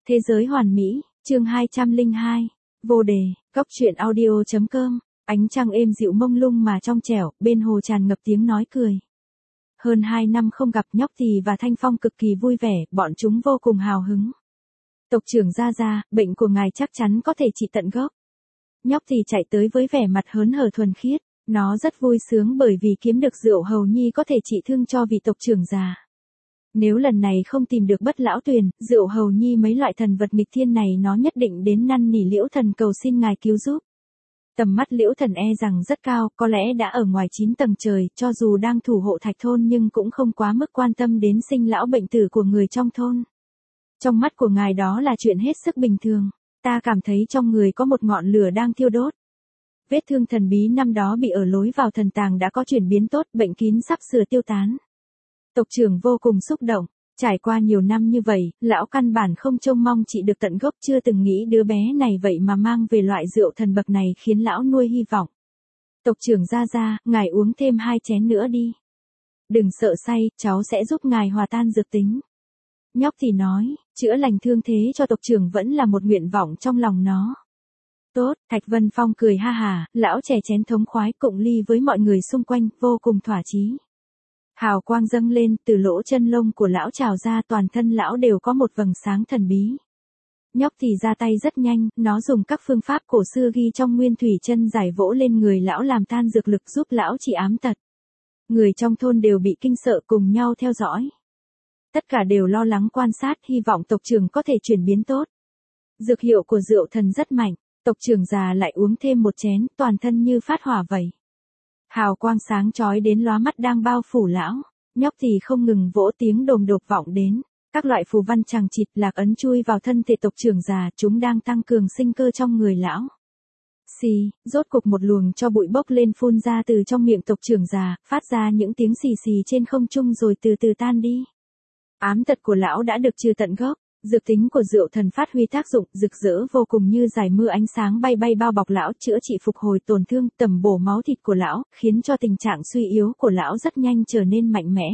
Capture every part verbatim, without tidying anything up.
Thế giới hoàn mỹ, chương hai trăm lẻ hai, vô đề, góc truyện audio.com, ánh trăng êm dịu mông lung mà trong trẻo, bên hồ tràn ngập tiếng nói cười. Hơn hai năm không gặp, Nhóc Tì và Thanh Phong cực kỳ vui vẻ, bọn chúng vô cùng hào hứng. Tộc trưởng Gia Gia, bệnh của ngài chắc chắn có thể trị tận gốc. Nhóc Tì chạy tới với vẻ mặt hớn hở thuần khiết, nó rất vui sướng bởi vì kiếm được rượu hầu nhi có thể trị thương cho vị tộc trưởng già. Nếu lần này không tìm được Bất Lão Tuyền, rượu hầu nhi mấy loại thần vật nghịch thiên này nó nhất định đến năn nỉ Liễu Thần cầu xin ngài cứu giúp. Tầm mắt Liễu Thần e rằng rất cao, có lẽ đã ở ngoài chín tầng trời, cho dù đang thủ hộ thạch thôn nhưng cũng không quá mức quan tâm đến sinh lão bệnh tử của người trong thôn. Trong mắt của ngài đó là chuyện hết sức bình thường, ta cảm thấy trong người có một ngọn lửa đang thiêu đốt. Vết thương thần bí năm đó bị ở lối vào thần tàng đã có chuyển biến tốt, bệnh kín sắp sửa tiêu tán. Tộc trưởng vô cùng xúc động, trải qua nhiều năm như vậy, lão căn bản không trông mong chị được tận gốc, chưa từng nghĩ đứa bé này vậy mà mang về loại rượu thần bậc này khiến lão nuôi hy vọng. Tộc trưởng Gia Gia, ngài uống thêm hai chén nữa đi. Đừng sợ say, cháu sẽ giúp ngài hòa tan dược tính. Nhóc thì nói, chữa lành thương thế cho tộc trưởng vẫn là một nguyện vọng trong lòng nó. Tốt, Thạch Vân Phong cười ha hà, lão chè chén thống khoái cụng ly với mọi người xung quanh, vô cùng thỏa chí. Hào quang dâng lên, từ lỗ chân lông của lão trào ra, toàn thân lão đều có một vầng sáng thần bí. Nhóc thì ra tay rất nhanh, nó dùng các phương pháp cổ xưa ghi trong Nguyên Thủy Chân Giải vỗ lên người lão làm tan dược lực giúp lão trị ám tật. Người trong thôn đều bị kinh sợ cùng nhau theo dõi. Tất cả đều lo lắng quan sát, hy vọng tộc trưởng có thể chuyển biến tốt. Dược hiệu của rượu thần rất mạnh, tộc trưởng già lại uống thêm một chén, toàn thân như phát hỏa vậy. Hào quang sáng chói đến lóa mắt đang bao phủ lão, Nhóc thì không ngừng vỗ, tiếng đồm đột vọng đến, các loại phù văn chằng chịt lạc ấn chui vào thân thể tộc trưởng già, chúng đang tăng cường sinh cơ trong người lão. Xì, rốt cục một luồng cho bụi bốc lên phun ra từ trong miệng tộc trưởng già, phát ra những tiếng xì xì trên không trung rồi từ từ tan đi. Ám tật của lão đã được trừ tận gốc. Dược tính của rượu thần phát huy tác dụng, rực rỡ vô cùng như dải mưa ánh sáng bay bay bao bọc lão, chữa trị phục hồi tổn thương, tẩm bổ máu thịt của lão, khiến cho tình trạng suy yếu của lão rất nhanh trở nên mạnh mẽ.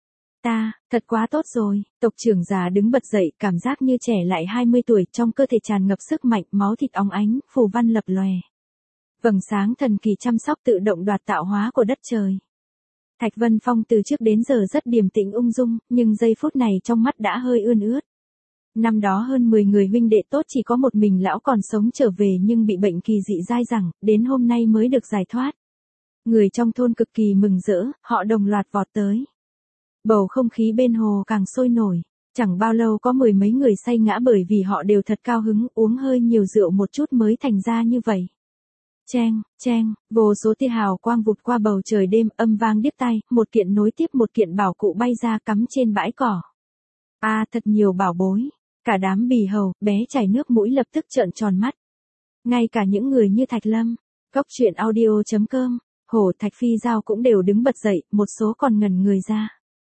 Ta, thật quá tốt rồi, tộc trưởng già đứng bật dậy, cảm giác như trẻ lại hai mươi tuổi, trong cơ thể tràn ngập sức mạnh, máu thịt óng ánh, phù văn lập lòe. Vầng sáng thần kỳ chăm sóc tự động đoạt tạo hóa của đất trời. Thạch Vân Phong từ trước đến giờ rất điềm tĩnh ung dung, nhưng giây phút này trong mắt đã hơi ươn ướt. Năm đó hơn mười người huynh đệ tốt chỉ có một mình lão còn sống trở về nhưng bị bệnh kỳ dị dai dẳng, đến hôm nay mới được giải thoát. Người trong thôn cực kỳ mừng rỡ, họ đồng loạt vọt tới. Bầu không khí bên hồ càng sôi nổi, chẳng bao lâu có mười mấy người say ngã bởi vì họ đều thật cao hứng, uống hơi nhiều rượu một chút mới thành ra như vậy. Cheng, cheng, vô số tia hào quang vụt qua bầu trời đêm, âm vang điếc tai, một kiện nối tiếp một kiện bảo cụ bay ra cắm trên bãi cỏ. A à, thật nhiều bảo bối. Cả đám bì hầu, bé chảy nước mũi lập tức trợn tròn mắt. Ngay cả những người như Thạch Lâm, góc truyện audio.com, Hổ Thạch Phi Giao cũng đều đứng bật dậy, một số còn ngẩn người ra.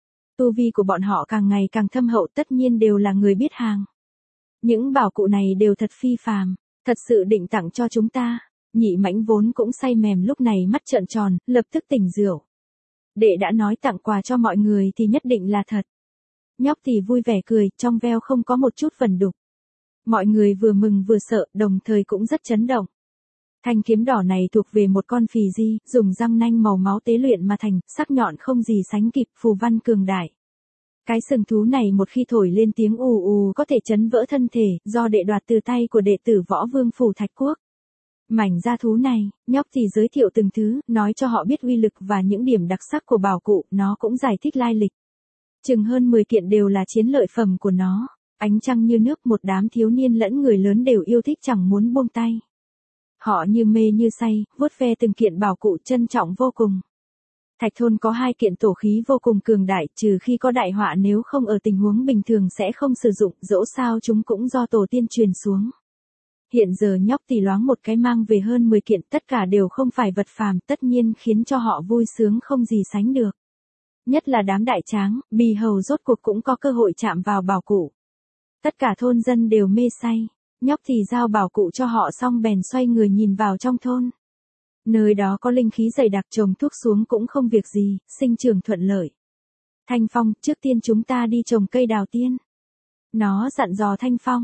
Tu vi của bọn họ càng ngày càng thâm hậu, tất nhiên đều là người biết hàng. Những bảo cụ này đều thật phi phàm, thật sự định tặng cho chúng ta. Nhị Mãnh vốn cũng say mềm lúc này mắt trợn tròn, lập tức tỉnh rượu. Đệ đã nói tặng quà cho mọi người thì nhất định là thật. Nhóc thì vui vẻ cười, trong veo không có một chút vẩn đục. Mọi người vừa mừng vừa sợ, đồng thời cũng rất chấn động. Thanh kiếm đỏ này thuộc về một con phì di, dùng răng nanh màu máu tế luyện mà thành, sắc nhọn không gì sánh kịp, phù văn cường đại. Cái sừng thú này một khi thổi lên tiếng ù ù có thể chấn vỡ thân thể, do đệ đoạt từ tay của đệ tử Võ Vương Phủ Thạch Quốc. Mảnh da thú này, Nhóc thì giới thiệu từng thứ, nói cho họ biết uy lực và những điểm đặc sắc của bảo cụ, nó cũng giải thích lai lịch. Chừng hơn mười kiện đều là chiến lợi phẩm của nó, ánh trăng như nước, một đám thiếu niên lẫn người lớn đều yêu thích chẳng muốn buông tay. Họ như mê như say, vuốt ve từng kiện bảo cụ trân trọng vô cùng. Thạch thôn có hai kiện tổ khí vô cùng cường đại, trừ khi có đại họa nếu không ở tình huống bình thường sẽ không sử dụng, dẫu sao chúng cũng do tổ tiên truyền xuống. Hiện giờ Nhóc thì loáng một cái mang về hơn mười kiện, tất cả đều không phải vật phàm, tất nhiên khiến cho họ vui sướng không gì sánh được. Nhất là đám đại tráng, bì hầu rốt cuộc cũng có cơ hội chạm vào bảo cụ. Tất cả thôn dân đều mê say, Nhóc thì giao bảo cụ cho họ xong bèn xoay người nhìn vào trong thôn. Nơi đó có linh khí dày đặc, trồng thuốc xuống cũng không việc gì, sinh trưởng thuận lợi. Thanh Phong, trước tiên chúng ta đi trồng cây đào tiên. Nó dặn dò Thanh Phong,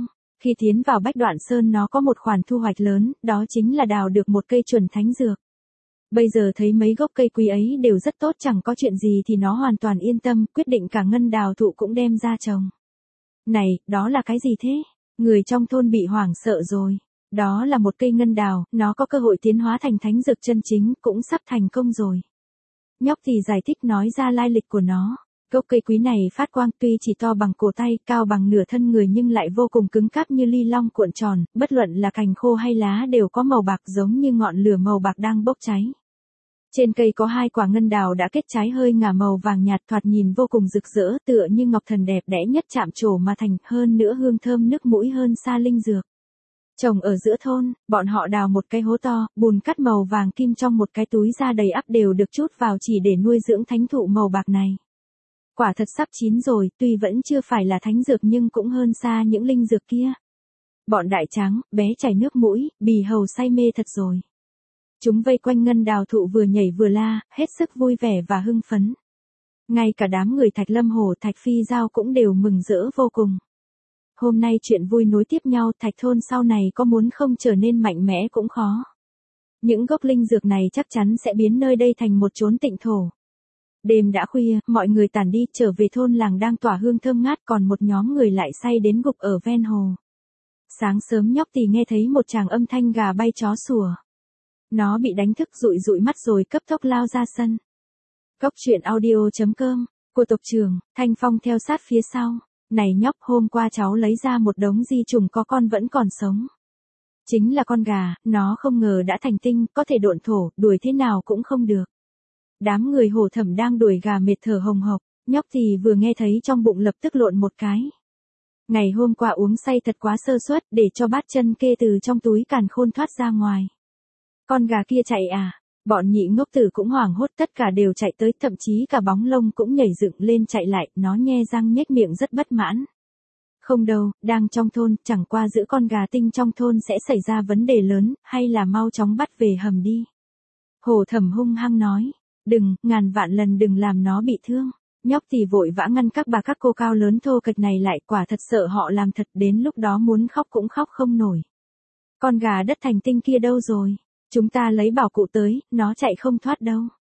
Khi tiến vào Bách Đoạn Sơn nó có một khoản thu hoạch lớn, đó chính là đào được một cây chuẩn thánh dược. Bây giờ thấy mấy gốc cây quý ấy đều rất tốt, chẳng có chuyện gì thì nó hoàn toàn yên tâm, quyết định cả ngân đào thụ cũng đem ra trồng. Này, đó là cái gì thế? Người trong thôn bị hoảng sợ rồi. Đó là một cây ngân đào, nó có cơ hội tiến hóa thành thánh dược chân chính, cũng sắp thành công rồi. Nhóc thì giải thích nói ra lai lịch của nó. Gốc cây quý này phát quang, tuy chỉ to bằng cổ tay, cao bằng nửa thân người nhưng lại vô cùng cứng cáp như ly long cuộn tròn, bất luận là cành khô hay lá đều có màu bạc giống như ngọn lửa màu bạc đang bốc cháy. Trên cây có hai quả ngân đào đã kết trái hơi ngả màu vàng nhạt, thoạt nhìn vô cùng rực rỡ, tựa như ngọc thần đẹp đẽ nhất chạm trổ mà thành, hơn nữa hương thơm nước mũi hơn xa linh dược. Trồng ở giữa thôn, bọn họ đào một cái hố to, bùn cát màu vàng kim trong một cái túi da đầy ắp đều được trút vào chỉ để nuôi dưỡng thánh thụ màu bạc này. Quả thật sắp chín rồi, tuy vẫn chưa phải là thánh dược nhưng cũng hơn xa những linh dược kia. Bọn đại tráng, bé chảy nước mũi, bì hầu say mê thật rồi. Chúng vây quanh ngân đào thụ vừa nhảy vừa la, hết sức vui vẻ và hưng phấn. Ngay cả đám người Thạch Lâm Hổ, Thạch Phi Giao cũng đều mừng rỡ vô cùng. Hôm nay chuyện vui nối tiếp nhau, Thạch thôn sau này có muốn không trở nên mạnh mẽ cũng khó. Những gốc linh dược này chắc chắn sẽ biến nơi đây thành một chốn tịnh thổ. Đêm đã khuya, mọi người tản đi, trở về thôn làng đang tỏa hương thơm ngát, còn một nhóm người lại say đến gục ở ven hồ. Sáng sớm Nhóc Tì nghe thấy một tràng âm thanh gà bay chó sủa. Nó bị đánh thức, dụi dụi mắt rồi cấp tốc lao ra sân. Cốc truyện audio chấm com, của tộc trưởng, Thanh Phong theo sát phía sau. Này nhóc, hôm qua cháu lấy ra một đống di trùng có con vẫn còn sống. Chính là con gà, nó không ngờ đã thành tinh, có thể độn thổ, đuổi thế nào cũng không được. Đám người Hồ Thẩm đang đuổi gà mệt thở hồng hộc, Nhóc thì vừa nghe thấy trong bụng lập tức lộn một cái. Ngày hôm qua uống say thật quá sơ suất, để cho bát chân kê từ trong túi càn khôn thoát ra ngoài. Con gà kia chạy à? Bọn nhị ngốc tử cũng hoảng hốt, tất cả đều chạy tới, thậm chí cả bóng lông cũng nhảy dựng lên chạy lại, nó nhe răng nhếch miệng rất bất mãn. Không đâu, đang trong thôn, chẳng qua giữ con gà tinh trong thôn sẽ xảy ra vấn đề lớn, hay là mau chóng bắt về hầm đi. Hồ Thẩm hung hăng nói, đừng, ngàn vạn lần đừng làm nó bị thương. Nhóc thì vội vã ngăn các bà các cô cao lớn thô kệch này lại, quả thật sợ họ làm thật, đến lúc đó muốn khóc cũng khóc không nổi. Con gà đất thành tinh kia đâu rồi? Chúng ta lấy bảo cụ tới, nó chạy không thoát đâu.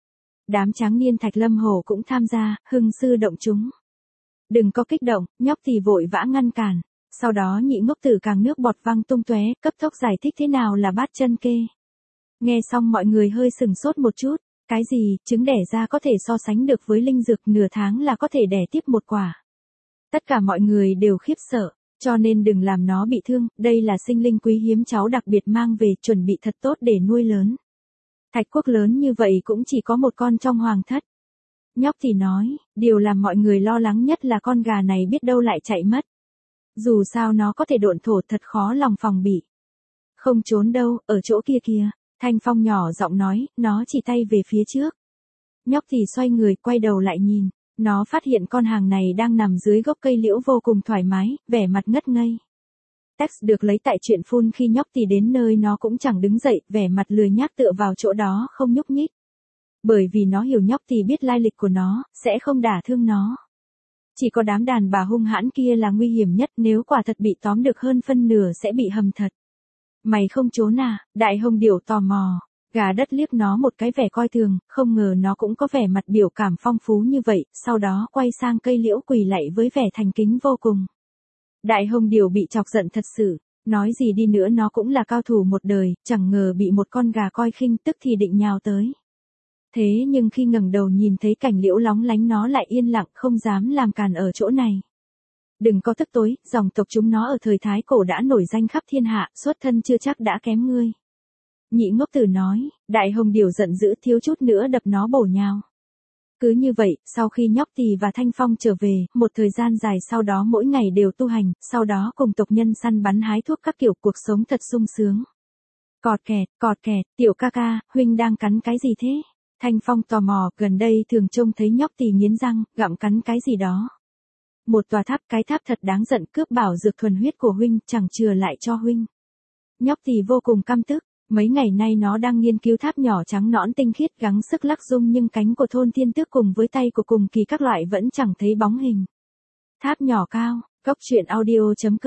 Đám tráng niên Thạch Lâm Hổ cũng tham gia, hưng sư động chúng. Đừng có kích động, Nhóc thì vội vã ngăn cản. Sau đó nhị ngốc tử càng nước bọt văng tung tóe, cấp tốc giải thích thế nào là bát chân kê. Nghe xong mọi người hơi sừng sốt một chút. Cái gì, trứng đẻ ra có thể so sánh được với linh dược, nửa tháng là có thể đẻ tiếp một quả. Tất cả mọi người đều khiếp sợ, cho nên đừng làm nó bị thương, đây là sinh linh quý hiếm cháu đặc biệt mang về, chuẩn bị thật tốt để nuôi lớn. Thạch quốc lớn như vậy cũng chỉ có một con trong hoàng thất. Nhóc thì nói, điều làm mọi người lo lắng nhất là con gà này biết đâu lại chạy mất. Dù sao nó có thể độn thổ, thật khó lòng phòng bị. Không trốn đâu, ở chỗ kia kìa. Thanh Phong nhỏ giọng nói, nó chỉ tay về phía trước. Nhóc thì xoay người, quay đầu lại nhìn. Nó phát hiện con hàng này đang nằm dưới gốc cây liễu vô cùng thoải mái, vẻ mặt ngất ngây. Text được lấy tại truyện phun khi Nhóc thì đến nơi nó cũng chẳng đứng dậy, vẻ mặt lười nhác tựa vào chỗ đó không nhúc nhích. Bởi vì nó hiểu Nhóc thì biết lai lịch của nó, sẽ không đả thương nó. Chỉ có đám đàn bà hung hãn kia là nguy hiểm nhất, nếu quả thật bị tóm được hơn phân nửa sẽ bị hầm thật. Mày không trốn à? Đại hồng điểu tò mò. Gà đất liếc nó một cái vẻ coi thường, không ngờ nó cũng có vẻ mặt biểu cảm phong phú như vậy, sau đó quay sang cây liễu quỳ lạy với vẻ thành kính vô cùng. Đại hồng điểu bị chọc giận thật sự, nói gì đi nữa nó cũng là cao thủ một đời, chẳng ngờ bị một con gà coi khinh, tức thì định nhào tới. Thế nhưng khi ngẩng đầu nhìn thấy cảnh liễu lóng lánh nó lại yên lặng, không dám làm càn ở chỗ này. Đừng có tức tối, dòng tộc chúng nó ở thời Thái Cổ đã nổi danh khắp thiên hạ, xuất thân chưa chắc đã kém ngươi. Nhị ngốc tử nói, đại hồng điểu giận dữ thiếu chút nữa đập nó bổ nhào. Cứ như vậy, sau khi Nhóc Tì và Thanh Phong trở về, một thời gian dài sau đó mỗi ngày đều tu hành, sau đó cùng tộc nhân săn bắn hái thuốc các kiểu, cuộc sống thật sung sướng. Cọt kẹt, cọt kẹt, tiểu ca ca, huynh đang cắn cái gì thế? Thanh Phong tò mò, gần đây thường trông thấy Nhóc Tì nghiến răng, gặm cắn cái gì đó. Một tòa tháp, cái tháp thật đáng giận, cướp bảo dược thuần huyết của huynh, chẳng chừa lại cho huynh. Nhóc Tì vô cùng căm tức, mấy ngày nay nó đang nghiên cứu tháp nhỏ trắng nõn tinh khiết gắng sức lắc rung nhưng cánh của thôn thiên tước cùng với tay của cùng kỳ các loại vẫn chẳng thấy bóng hình. Tháp nhỏ cao, cốc truyện audio chấm com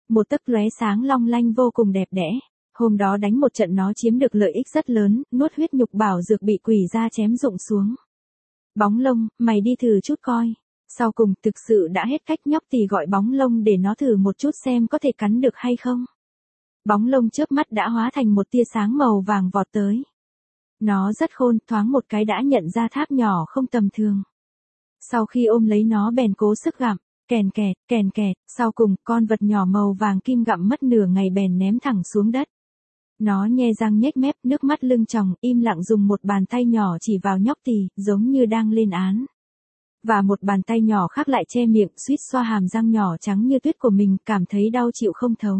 một tấc lóe sáng long lanh vô cùng đẹp đẽ. Hôm đó đánh một trận nó chiếm được lợi ích rất lớn, nuốt huyết nhục bảo dược bị quỷ ra chém rụng xuống. Bóng lông, mày đi thử chút coi. Sau cùng thực sự đã hết cách, nhóc tỳ gọi bóng lông để nó thử một chút xem có thể cắn được hay không. Bóng lông chớp mắt đã hóa thành một tia sáng màu vàng vọt tới. Nó rất khôn, thoáng một cái đã nhận ra tháp nhỏ không tầm thường. Sau khi ôm lấy nó bèn cố sức gặm, kèn kẹt, kèn kẹt, sau cùng con vật nhỏ màu vàng kim gặm mất nửa ngày bèn ném thẳng xuống đất. Nó nhe răng nhếch mép, nước mắt lưng tròng, im lặng dùng một bàn tay nhỏ chỉ vào nhóc tỳ, giống như đang lên án. Và một bàn tay nhỏ khác lại che miệng, suýt xoa hàm răng nhỏ trắng như tuyết của mình, cảm thấy đau chịu không thấu.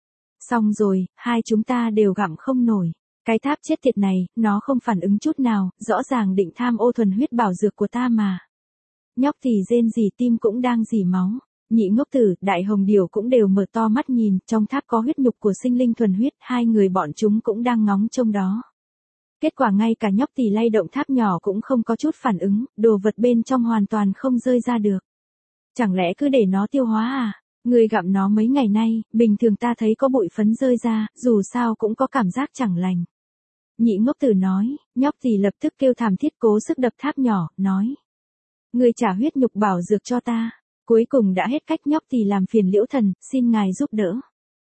Xong rồi, hai chúng ta đều gặm không nổi. Cái tháp chết tiệt này, nó không phản ứng chút nào, rõ ràng định tham ô thuần huyết bảo dược của ta mà. Nhóc tỳ rên rỉ, tim cũng đang rỉ máu. Nhị ngốc tử, đại hồng điều cũng đều mở to mắt nhìn, trong tháp có huyết nhục của sinh linh thuần huyết, hai người bọn chúng cũng đang ngóng trông đó. Kết quả ngay cả nhóc tỳ lay động tháp nhỏ cũng không có chút phản ứng, đồ vật bên trong hoàn toàn không rơi ra được. Chẳng lẽ cứ để nó tiêu hóa à? Người gặm nó mấy ngày nay, bình thường ta thấy có bụi phấn rơi ra, dù sao cũng có cảm giác chẳng lành. Nhị ngốc tử nói, nhóc tỳ lập tức kêu thảm thiết cố sức đập tháp nhỏ, nói. Người trả huyết nhục bảo dược cho ta. Cuối cùng đã hết cách, nhóc tỳ làm phiền Liễu Thần, xin ngài giúp đỡ.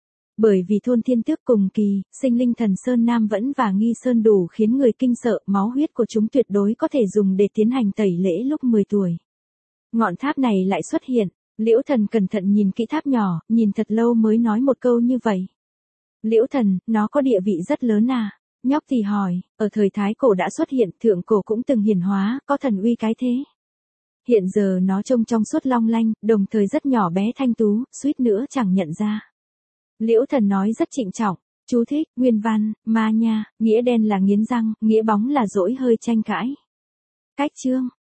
Bởi vì thôn Thiên Tước cùng kỳ, sinh linh thần Sơn Nam Vẫn và Nghi Sơn đủ khiến người kinh sợ, máu huyết của chúng tuyệt đối có thể dùng để tiến hành tẩy lễ lúc mười tuổi. Ngọn tháp này lại xuất hiện, Liễu Thần cẩn thận nhìn kỹ tháp nhỏ, nhìn thật lâu mới nói một câu như vậy. Liễu Thần, nó có địa vị rất lớn à? Nhóc tỳ hỏi, ở thời Thái Cổ đã xuất hiện, Thượng Cổ cũng từng hiển hóa, có thần uy cái thế. Hiện giờ nó trông trong suốt long lanh, đồng thời rất nhỏ bé thanh tú, suýt nữa chẳng nhận ra. Liễu Thần nói rất trịnh trọng, chú thích, nguyên văn, ma nha, nghĩa đen là nghiến răng, nghĩa bóng là dỗi hơi tranh cãi. Cách chương.